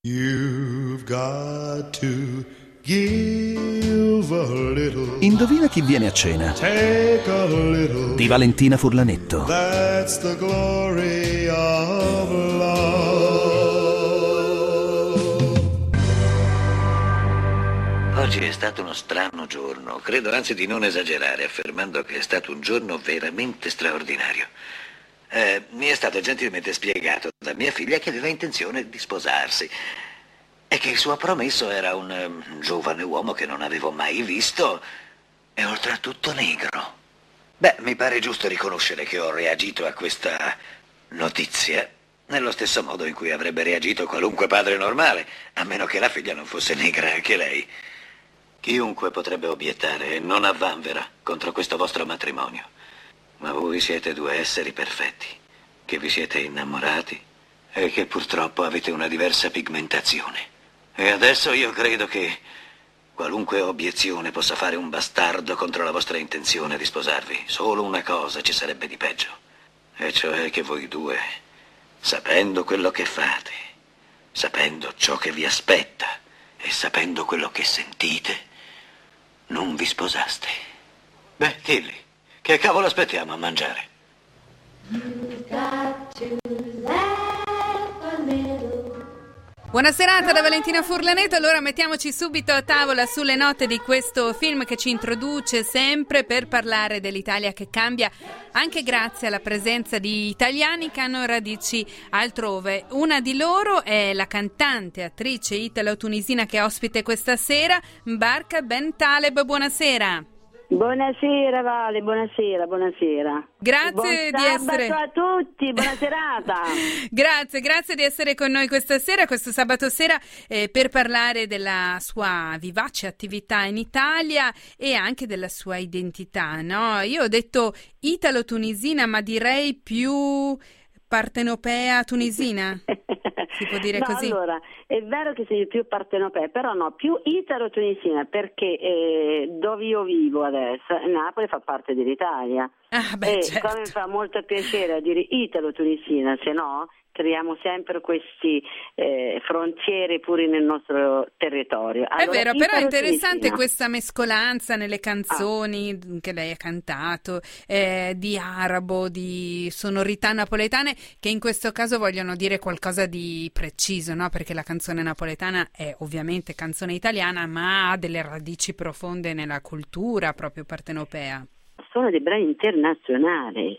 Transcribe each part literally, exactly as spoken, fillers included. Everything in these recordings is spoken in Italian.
You've got to give a little. Indovina chi viene a cena? Take a little. Di Valentina Furlanetto. That's the glory of love. Oggi è stato uno strano giorno. Credo anzi di non esagerare affermando che è stato un giorno veramente straordinario. Eh, mi è stato gentilmente spiegato da mia figlia che aveva intenzione di sposarsi e che il suo promesso era un um, giovane uomo che non avevo mai visto e oltretutto negro. Beh, mi pare giusto riconoscere che ho reagito a questa notizia nello stesso modo in cui avrebbe reagito qualunque padre normale, a meno che la figlia non fosse negra anche lei. Chiunque potrebbe obiettare, non avvanvera contro questo vostro matrimonio. Ma voi siete due esseri perfetti, che vi siete innamorati e che purtroppo avete una diversa pigmentazione. E adesso io credo che qualunque obiezione possa fare un bastardo contro la vostra intenzione di sposarvi. Solo una cosa ci sarebbe di peggio, e cioè che voi due, sapendo quello che fate, sapendo ciò che vi aspetta e sapendo quello che sentite, non vi sposaste. Beh, dilli. Che cavolo aspettiamo a mangiare? Buona serata da Valentina Furlanetto. Allora mettiamoci subito a tavola sulle note di questo film che ci introduce sempre per parlare dell'Italia che cambia anche grazie alla presenza di italiani che hanno radici altrove. Una di loro è la cantante, attrice italo-tunisina che è ospite questa sera, Mbarka Bentaleb. Buonasera. Buonasera Vale, buonasera, buonasera. Grazie Buon di essere. sabato a tutti, buona serata. Grazie, grazie di essere con noi questa sera, questo sabato sera, eh, per parlare della sua vivace attività in Italia e anche della sua identità, no? Io ho detto italo-tunisina, ma direi più partenopea tunisina. Si può dire no, così? Allora, è vero che sei più partenopea, però no, più italo-tunisina, perché eh, dove io vivo adesso, Napoli fa parte dell'Italia. Ah, beh, e certo. come fa molto piacere a dire italo-tunisina, se no creiamo sempre questi eh, frontiere pure nel nostro territorio. Allora, è vero, però è interessante italo-tunisina. questa mescolanza nelle canzoni Ah. che lei ha cantato, eh, di arabo, di sonorità napoletane, che in questo caso vogliono dire qualcosa di preciso, no? Perché la canzone napoletana è ovviamente canzone italiana, ma ha delle radici profonde nella cultura proprio partenopea. Sono dei brani internazionali.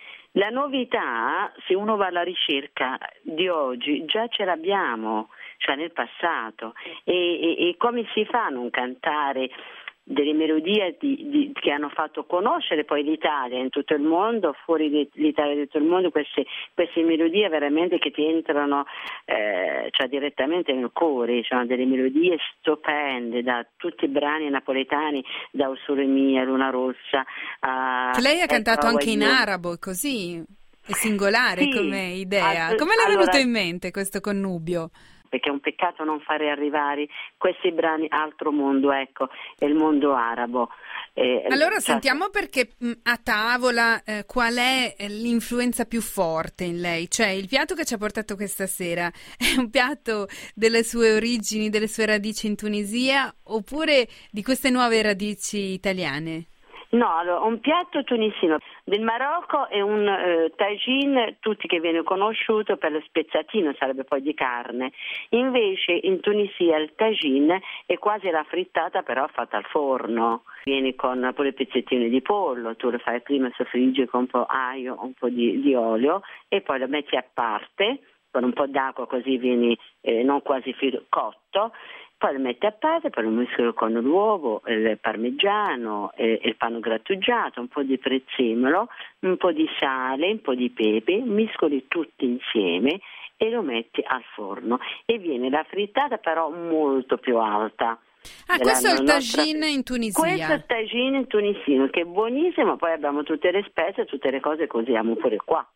La novità, se uno va alla ricerca di oggi, già ce l'abbiamo, cioè nel passato. E, e, e come si fa a non cantare delle melodie di, di, che hanno fatto conoscere poi l'Italia in tutto il mondo, fuori di, l'Italia di tutto il mondo, queste, queste melodie veramente che ti entrano eh, cioè direttamente nel cuore, sono delle melodie stupende da tutti i brani napoletani, da O Sole Mia, Luna Rossa. A, Che lei ha cantato ecco, anche in io. arabo, così è singolare Sì, come idea. assolut- Come le è allora, venuto in mente questo connubio? Perché è un peccato non fare arrivare questi brani altro mondo, ecco, è il mondo arabo. Eh, Allora cioè, sentiamo perché mh, a tavola eh, qual è eh, l'influenza più forte in lei, cioè il piatto che ci ha portato questa sera è un piatto delle sue origini, delle sue radici in Tunisia oppure di queste nuove radici italiane? No, allora, un piatto tunisino del Marocco è un eh, tagine, tutti che viene conosciuto per lo spezzatino, sarebbe poi di carne. Invece in Tunisia il tagine è quasi la frittata, però fatta al forno. Viene con pure pezzettini di pollo, tu lo fai prima soffriggere con un po' aglio, un po' di, di olio e poi lo metti a parte con un po' d'acqua, così viene eh, non quasi filo, cotto. Poi lo metti a parte, poi lo mescolo con l'uovo, il parmigiano, e il panno grattugiato, un po' di prezzemolo, un po' di sale, un po' di pepe, mescoli tutti insieme e lo metti al forno e viene la frittata però molto più alta. Ah, questo è il nostra... tagine in Tunisia. Questo è il tagine in tunisino che è buonissimo, poi abbiamo tutte le spezie, tutte le cose che usiamo pure qua.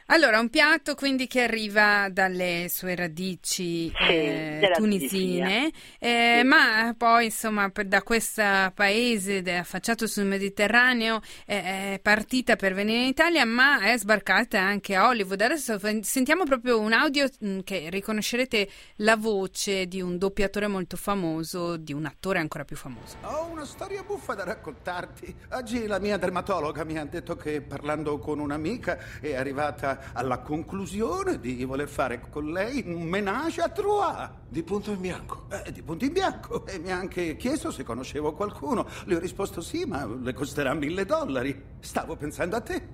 Allora, un piatto quindi che arriva dalle sue radici Sì, eh, della tunisine, eh, Sì. ma poi insomma per- da questo paese de- affacciato sul Mediterraneo eh, è partita per venire in Italia, ma è sbarcata anche a Hollywood. Adesso f- sentiamo proprio un audio mh, che riconoscerete la voce di un doppiatore molto famoso, di un attore ancora più famoso. Ho una storia buffa da raccontarti. Oggi la mia dermatologa mi ha detto che parlando con un'amica è arrivata alla conclusione di voler fare con lei un ménage à trois. Di punto in bianco. Eh, di punto in bianco. E mi ha anche chiesto se conoscevo qualcuno. Le ho risposto sì, ma le costerà mille dollari. Stavo pensando a te.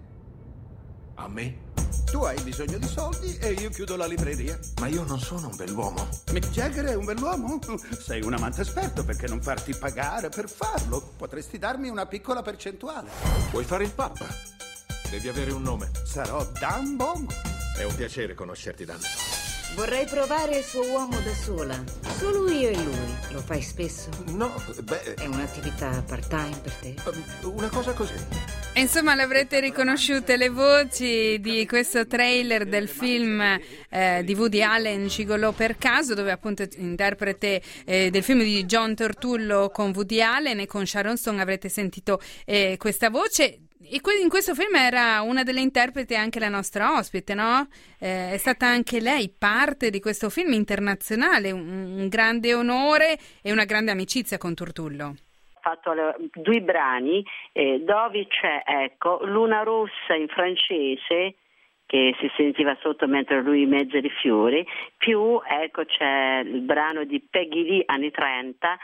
A me? Tu hai bisogno di soldi e io chiudo la libreria. Ma io non sono un bell'uomo. Mick Jagger è un bell'uomo? Sei un amante esperto, perché non farti pagare per farlo? Potresti darmi una piccola percentuale. Vuoi fare il pappa? Devi avere un nome. Sarò Dan Bongo. È un piacere conoscerti, Dan. Vorrei provare il suo uomo da sola. Solo io e lui. Lo fai spesso? No, beh, È un'attività part-time per te? um, una cosa così. E insomma, l'avrete riconosciute le voci di questo trailer del film eh, di Woody Allen, Gigolò per caso, dove appunto interprete eh, del film di John Turturro con Woody Allen e con Sharon Stone. Avrete sentito eh, questa voce. E que- in questo film era una delle interpreti anche la nostra ospite, no? Eh, è stata anche lei parte di questo film internazionale, un, un grande onore e una grande amicizia con Turturro. Fatto le- due brani eh, dove c'è, ecco, Luna Rossa in francese, che si sentiva sotto mentre lui mezza di fiori, più ecco c'è il brano di Peggy Lee anni trenta,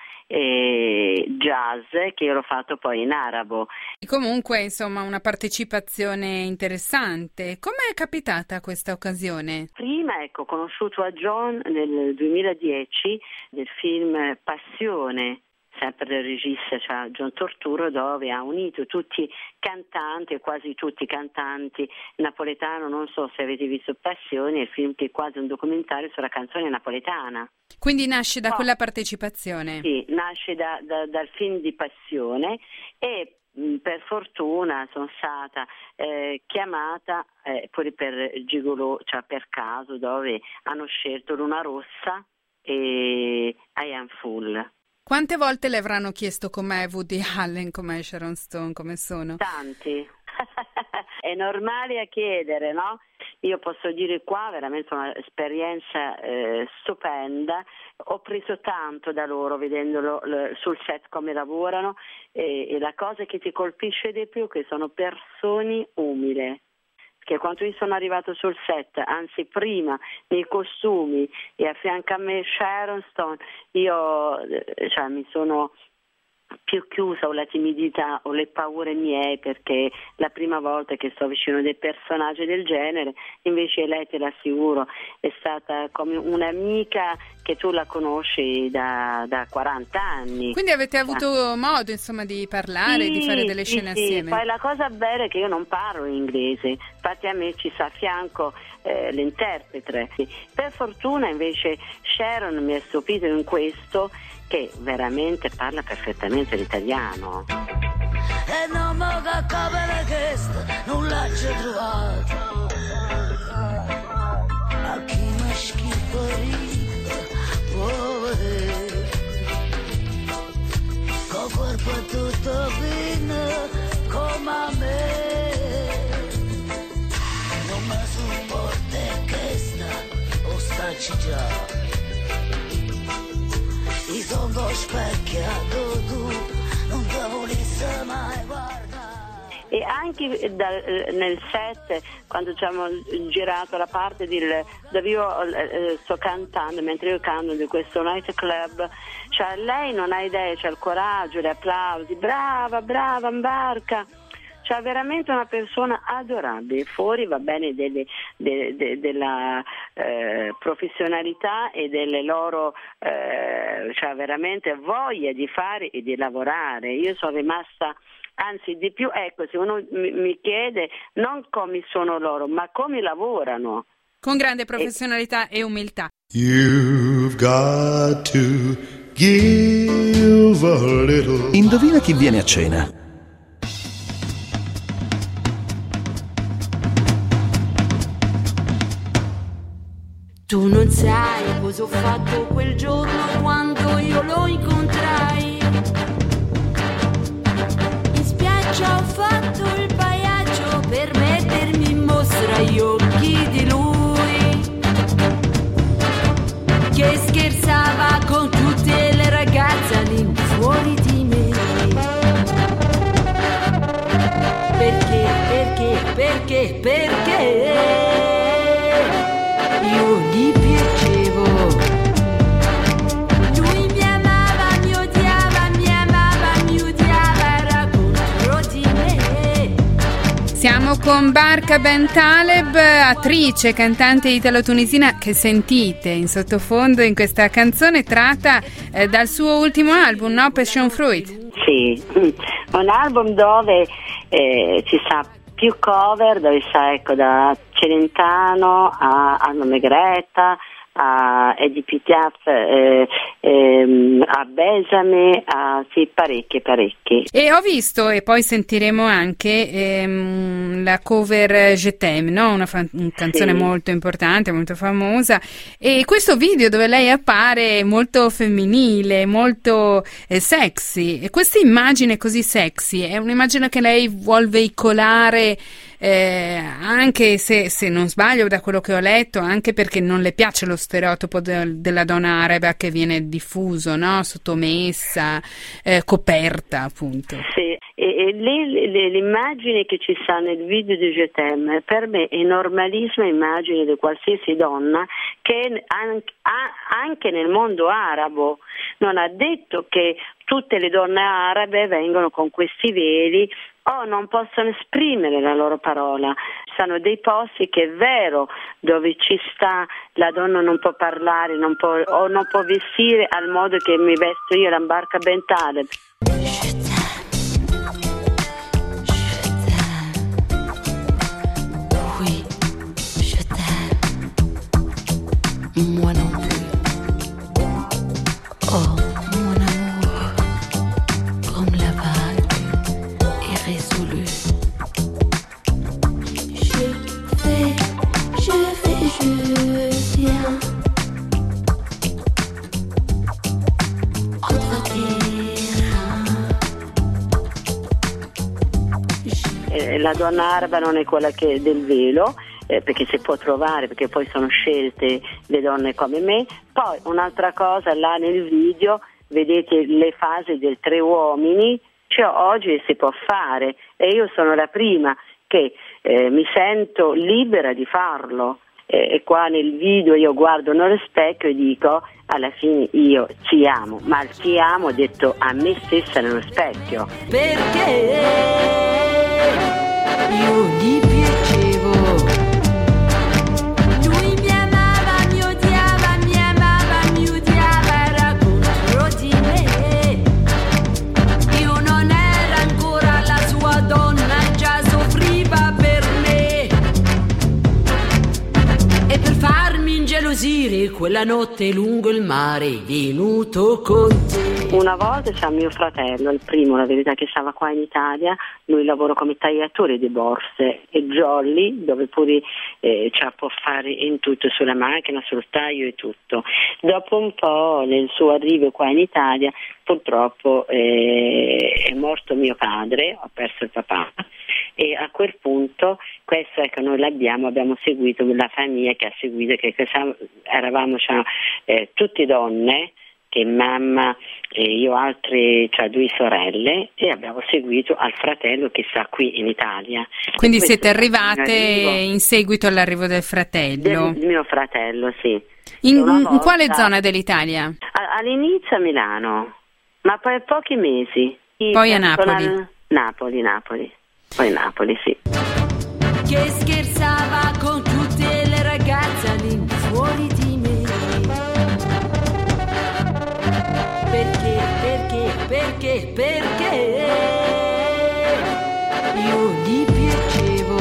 eh, jazz, che io l'ho fatto poi in arabo. Comunque, insomma, una partecipazione interessante. Com'è capitata questa occasione? Prima, ecco, ho conosciuto a John nel duemiladieci del film Passione, sempre del regista, cioè John Turturro, dove ha unito tutti cantanti, quasi tutti cantanti napoletano. Non so se avete visto Passione, il film che è quasi un documentario sulla canzone napoletana. Quindi nasce da No. quella partecipazione. Sì, nasce da, da, dal film di Passione e mh, per fortuna sono stata eh, chiamata eh, pure per Gigolò, cioè per caso, dove hanno scelto Luna Rossa e I Am Full. Quante volte le avranno chiesto com'è Woody Allen, com'è Sharon Stone, come sono? Tanti. È normale a chiedere, no? Io posso dire qua veramente un'esperienza eh, stupenda. Ho preso tanto da loro vedendolo l- sul set come lavorano e, e la cosa che ti colpisce di più è che sono persone umili. Che quando io sono arrivato sul set, anzi prima nei costumi e a fianco a me Sharon Stone, io eh, cioè, mi sono più chiusa, o la timidità o le paure mie, perché la prima volta che sto vicino a dei personaggi del genere. Invece lei, te l'assicuro, è stata come un'amica che tu la conosci da, da quaranta anni. Quindi avete avuto modo, insomma, di parlare, Sì, di fare delle sì, scene sì. assieme. Poi la cosa bella è che io non parlo inglese, infatti a me ci sta a fianco eh, l'interprete. Per fortuna invece Sharon mi ha stupito in questo, che veramente parla perfettamente l'italiano. E non mi cacca bene questo, non l'ho trovato. A chi mi schifo può vedere, col corpo tutto fino come a me. Non mi supporta questa, o stacci già. I sono specchiato tu, non te volessi mai guardare. E anche dal, nel set, quando abbiamo girato la parte del, dove io eh, sto cantando, mentre io canto di questo night club, cioè lei non ha idea, c'ha il coraggio, gli applausi, brava, brava, imbarca. Cioè veramente una persona adorabile. Fuori va bene delle, de, de, della eh, professionalità e delle loro eh, cioè veramente voglia di fare e di lavorare. Io sono rimasta, anzi di più, ecco, se uno mi, mi chiede non come sono loro, ma come lavorano. Con grande professionalità e, e umiltà. You've got to give a little. Indovina chi viene a cena? cosa ho fatto quel giorno quando io lo incontrai. In spiaggia ho fatto il pagliaccio per mettermi in mostra gli occhi di lui, che scherzava con tutte le ragazze all'infuori di me. Perché, perché, perché, perché io gli piacevo. Lui mi amava, mi odiava, mi amava, mi odiava, era contro di me. Siamo con Barka Bent Taleb, attrice, cantante italo-tunisina, che sentite in sottofondo in questa canzone tratta eh, dal suo ultimo album, no? Passion Fruit. Sì, un album dove eh, ci sta più cover, dove sta ecco da Celentano a Anno Megretta, a Edith Piaf, eh, ehm, a Besame, a sì, parecchie, parecchie. E ho visto, e poi sentiremo anche ehm, la cover Je t'aime, no? Una, fa- una canzone sì. molto importante, molto famosa, e questo video dove lei appare molto femminile, molto eh, sexy, e questa immagine così sexy è un'immagine che lei vuol veicolare, eh, anche se, se non sbaglio da quello che ho letto, anche perché non le piace lo stereotipo de- della donna araba che viene diffuso, no? Sottomessa, eh, coperta, appunto. Sì, e, e le, le, l'immagine che ci sta nel video di Je t'aime per me è normalissima immagine di qualsiasi donna che anche, anche nel mondo arabo. Non ha detto che tutte le donne arabe vengono con questi veli o non possono esprimere la loro parola. Ci sono dei posti che è vero dove ci sta la donna non può parlare, non può, o non può vestire al modo che mi vesto io, la Barka Bent Taleb. Oui, je t'aime. Moi non plus. Oh, mon amour, comme la vague irrésolue. Je vais, je vais, je viens. Entre tes reins. La donna araba non è quella che del velo, eh, perché si può trovare, perché poi sono scelte le donne come me. Poi un'altra cosa, là nel video vedete le fasi dei tre uomini, cioè oggi si può fare e io sono la prima che eh, mi sento libera di farlo, eh, e qua nel video io guardo nello specchio e dico alla fine io ti amo, ma il ti amo ho detto a me stessa nello specchio. Perché io gli piacevo. Lui mi amava, mi odiava, mi amava, mi odiava, era contro di me. Io non ero ancora la sua donna, già soffriva per me. E per farmi ingelosire quella notte lungo il mare è venuto con te. Una volta c'era mio fratello, il primo, la verità, che stava qua in Italia, lui lavora come tagliatore di borse, e Jolly, dove pure eh, ce la può fare in tutto, sulla macchina, sul taglio e tutto. Dopo un po', nel suo arrivo qua in Italia, purtroppo eh, è morto mio padre, ho perso il papà, e a quel punto, questo è che noi l'abbiamo, abbiamo seguito la famiglia che ha seguito, che eravamo cioè, eh, tutte donne, che mamma e io altre, cioè due sorelle, e abbiamo seguito al fratello che sta qui inItalia. Quindi siete arrivate in seguito all'arrivo del fratello? Del mio fratello, sì. In, volta, in quale zona dell'Italia? All'inizio a Milano, ma poi a pochi mesi. Poi a Napoli? A Napoli, Napoli. Poi Napoli, sì. Che scherzava con tutte le ragazze all'infuori di me. Perché, perché, perché, perché io gli piacevo.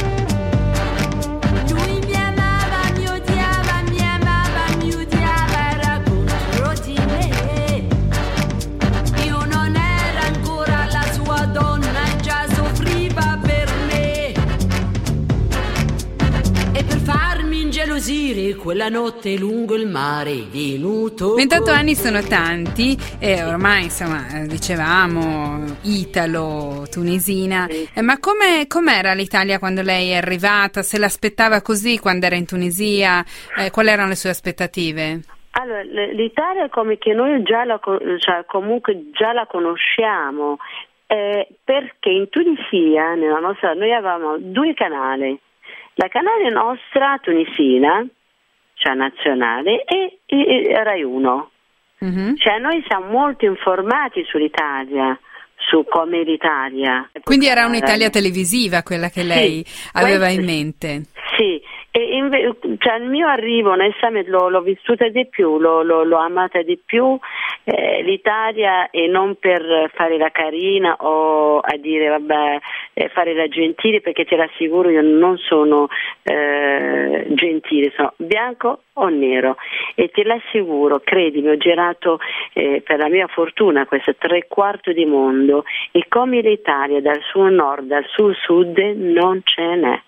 Lui mi amava, mi odiava, mi amava, mi odiava, era contro di me. Io non ero ancora la sua donna, già soffriva per me. E per farmi ingelosire quella notte lungo il mare venuto. ventotto anni sono tanti e ormai, insomma, dicevamo italo-tunisina, eh, ma come com'era l'Italia quando lei è arrivata? Se l'aspettava così quando era in Tunisia? Eh, quali erano le sue aspettative? Allora, l'Italia come che noi già la, cioè, comunque già la conosciamo, eh, perché in Tunisia, nella nostra, noi avevamo due canali, la canale nostra tunisina, cioè nazionale, e, e Rai uno. Mm-hmm. Cioè noi siamo molto informati sull'Italia, su come l'Italia. Quindi era un'Italia televisiva quella che lei sì, aveva in mente. Sì. E inve- cioè il mio arrivo onestamente l'ho, l'ho vissuta di più, l'ho, l'ho, l'ho amata di più, eh, l'Italia, e non per fare la carina o a dire vabbè eh, fare la gentile, perché ti rassicuro io non sono eh, gentile, sono bianco o nero, e ti l'assicuro, credimi, ho girato eh, per la mia fortuna questo tre quarti di mondo, e come l'Italia dal suo nord al suo sud non ce n'è.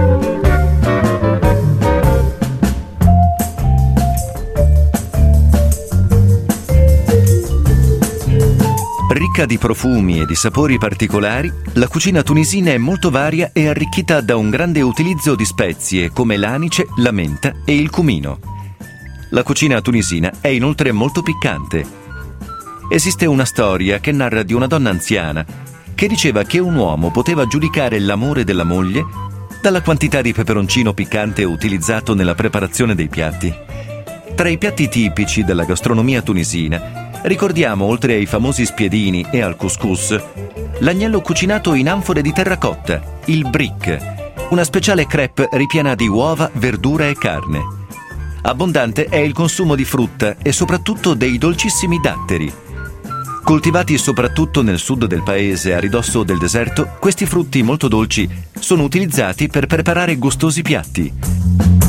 Ricca di profumi e di sapori particolari, la cucina tunisina è molto varia e arricchita da un grande utilizzo di spezie come l'anice, la menta e il cumino. La cucina tunisina è inoltre molto piccante. Esiste una storia che narra di una donna anziana che diceva che un uomo poteva giudicare l'amore della moglie dalla quantità di peperoncino piccante utilizzato nella preparazione dei piatti. Tra i piatti tipici della gastronomia tunisina ricordiamo, oltre ai famosi spiedini e al couscous, l'agnello cucinato in anfore di terracotta, il brick, una speciale crêpe ripiena di uova, verdura e carne. Abbondante è il consumo di frutta e soprattutto dei dolcissimi datteri. Coltivati soprattutto nel sud del paese, a ridosso del deserto, questi frutti molto dolci sono utilizzati per preparare gustosi piatti.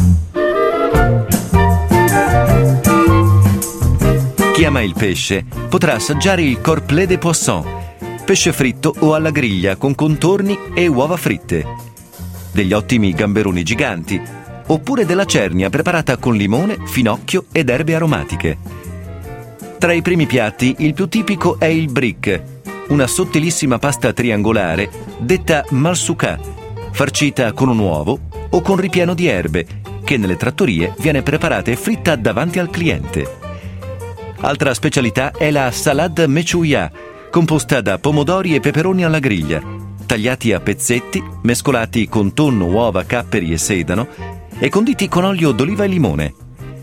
Chi ama il pesce potrà assaggiare il corplet de poisson, pesce fritto o alla griglia con contorni e uova fritte, degli ottimi gamberoni giganti, oppure della cernia preparata con limone, finocchio ed erbe aromatiche. Tra i primi piatti il più tipico è il brick, una sottilissima pasta triangolare detta malsouka, farcita con un uovo o con ripieno di erbe, che nelle trattorie viene preparata e fritta davanti al cliente. Altra specialità è la salade mechouia, composta da pomodori e peperoni alla griglia, tagliati a pezzetti, mescolati con tonno, uova, capperi e sedano e conditi con olio d'oliva e limone.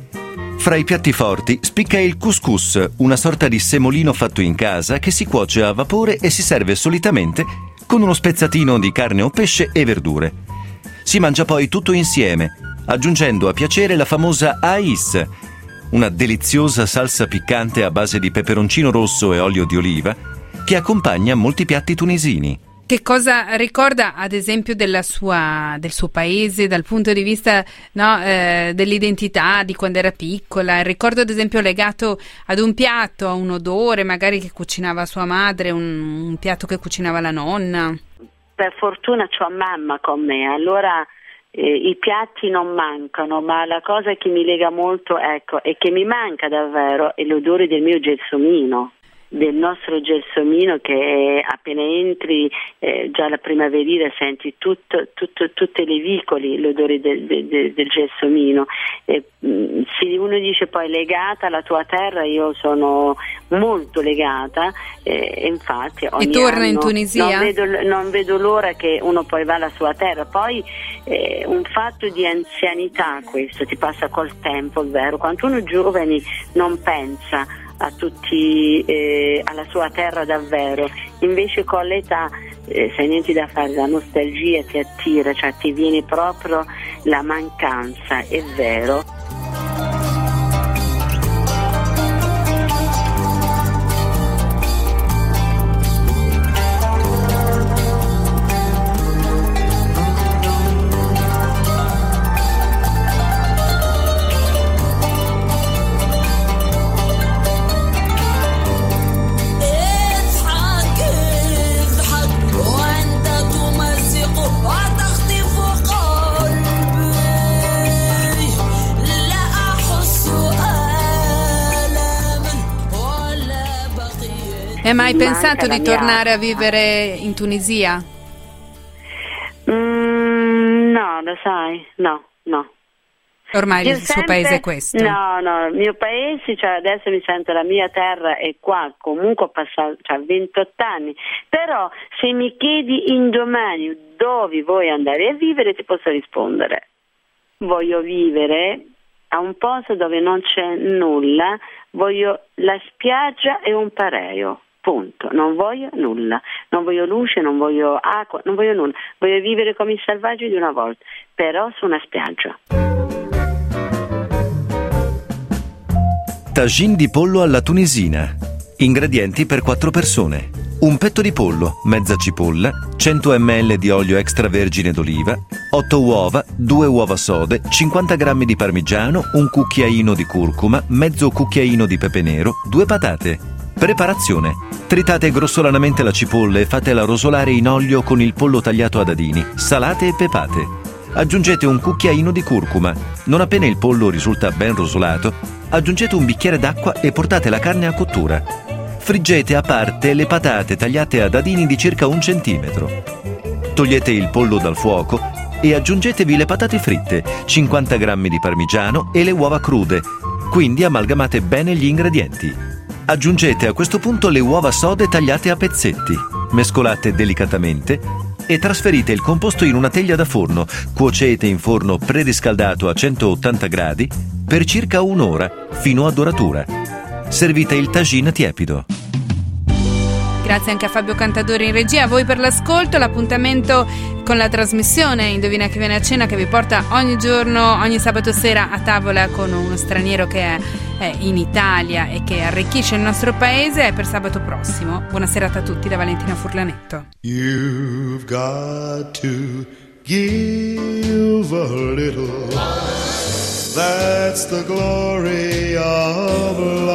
Fra i piatti forti spicca il couscous, una sorta di semolino fatto in casa che si cuoce a vapore e si serve solitamente con uno spezzatino di carne o pesce e verdure. Si mangia poi tutto insieme, aggiungendo a piacere la famosa ais, una deliziosa salsa piccante a base di peperoncino rosso e olio di oliva che accompagna molti piatti tunisini. Che cosa ricorda, ad esempio, della sua, del suo paese dal punto di vista no, eh, dell'identità di quando era piccola? Il ricordo, ad esempio, legato ad un piatto, a un odore magari che cucinava sua madre, un, un piatto che cucinava la nonna? Per fortuna c'ho mamma con me, allora eh, i piatti non mancano, ma la cosa che mi lega molto, ecco, e che mi manca davvero è l'odore del mio gelsomino, del nostro gelsomino, che appena entri eh, già la primaverile senti tutto, tutto, tutte le vicoli l'odore del, del, del gelsomino. Eh, se uno dice poi legata alla tua terra, io sono molto legata, eh, infatti ogni e torna anno in Tunisia? Non vedo, non vedo l'ora che uno poi va alla sua terra. Poi eh, un fatto di anzianità questo, ti passa col tempo, è vero, quando uno è giovane non pensa a tutti, eh, alla sua terra davvero, invece con l'età eh, se niente da fare, la nostalgia ti attira, cioè ti viene proprio la mancanza, è vero. وتخطف قلبي Hai mai Mi pensato manca di la mia tornare a acqua. vivere in Tunisia? Mm, no, lo sai, no, no. Ormai Io il suo sempre- paese è questo. No, no, il mio paese, cioè adesso mi sento la mia terra è qua, comunque ho passato cioè, ventotto anni, però se mi chiedi indomani dove vuoi andare a vivere ti posso rispondere. Voglio vivere a un posto dove non c'è nulla, voglio la spiaggia e un pareo. Punto, non voglio nulla, non voglio luce, non voglio acqua, non voglio nulla, voglio vivere come i selvaggi di una volta, però su una spiaggia. Tagine di pollo alla tunisina. Ingredienti per quattro persone. Un petto di pollo, mezza cipolla, cento millilitri di olio extravergine d'oliva, otto uova, due uova sode, cinquanta grammi di parmigiano, un cucchiaino di curcuma, mezzo cucchiaino di pepe nero, due patate. Preparazione. Tritate grossolanamente la cipolla e fatela rosolare in olio con il pollo tagliato a dadini, salate e pepate. Aggiungete un cucchiaino di curcuma. Non appena il pollo risulta ben rosolato, aggiungete un bicchiere d'acqua e portate la carne a cottura. Friggete a parte le patate tagliate a dadini di circa un centimetro. Togliete il pollo dal fuoco e aggiungetevi le patate fritte, cinquanta grammi di parmigiano e le uova crude, quindi amalgamate bene gli ingredienti. Aggiungete a questo punto le uova sode tagliate a pezzetti, mescolate delicatamente e trasferite il composto in una teglia da forno. Cuocete in forno preriscaldato a centottanta gradi per circa un'ora, fino a doratura. Servite il tagine tiepido. Grazie anche a Fabio Cantadori in regia, a voi per l'ascolto, l'appuntamento con la trasmissione Indovina chi viene a cena, che vi porta ogni giorno, ogni sabato sera a tavola con uno straniero che è, è in Italia e che arricchisce il nostro paese, è per sabato prossimo. Buona serata a tutti da Valentina Furlanetto. You've got to give a little. That's the glory of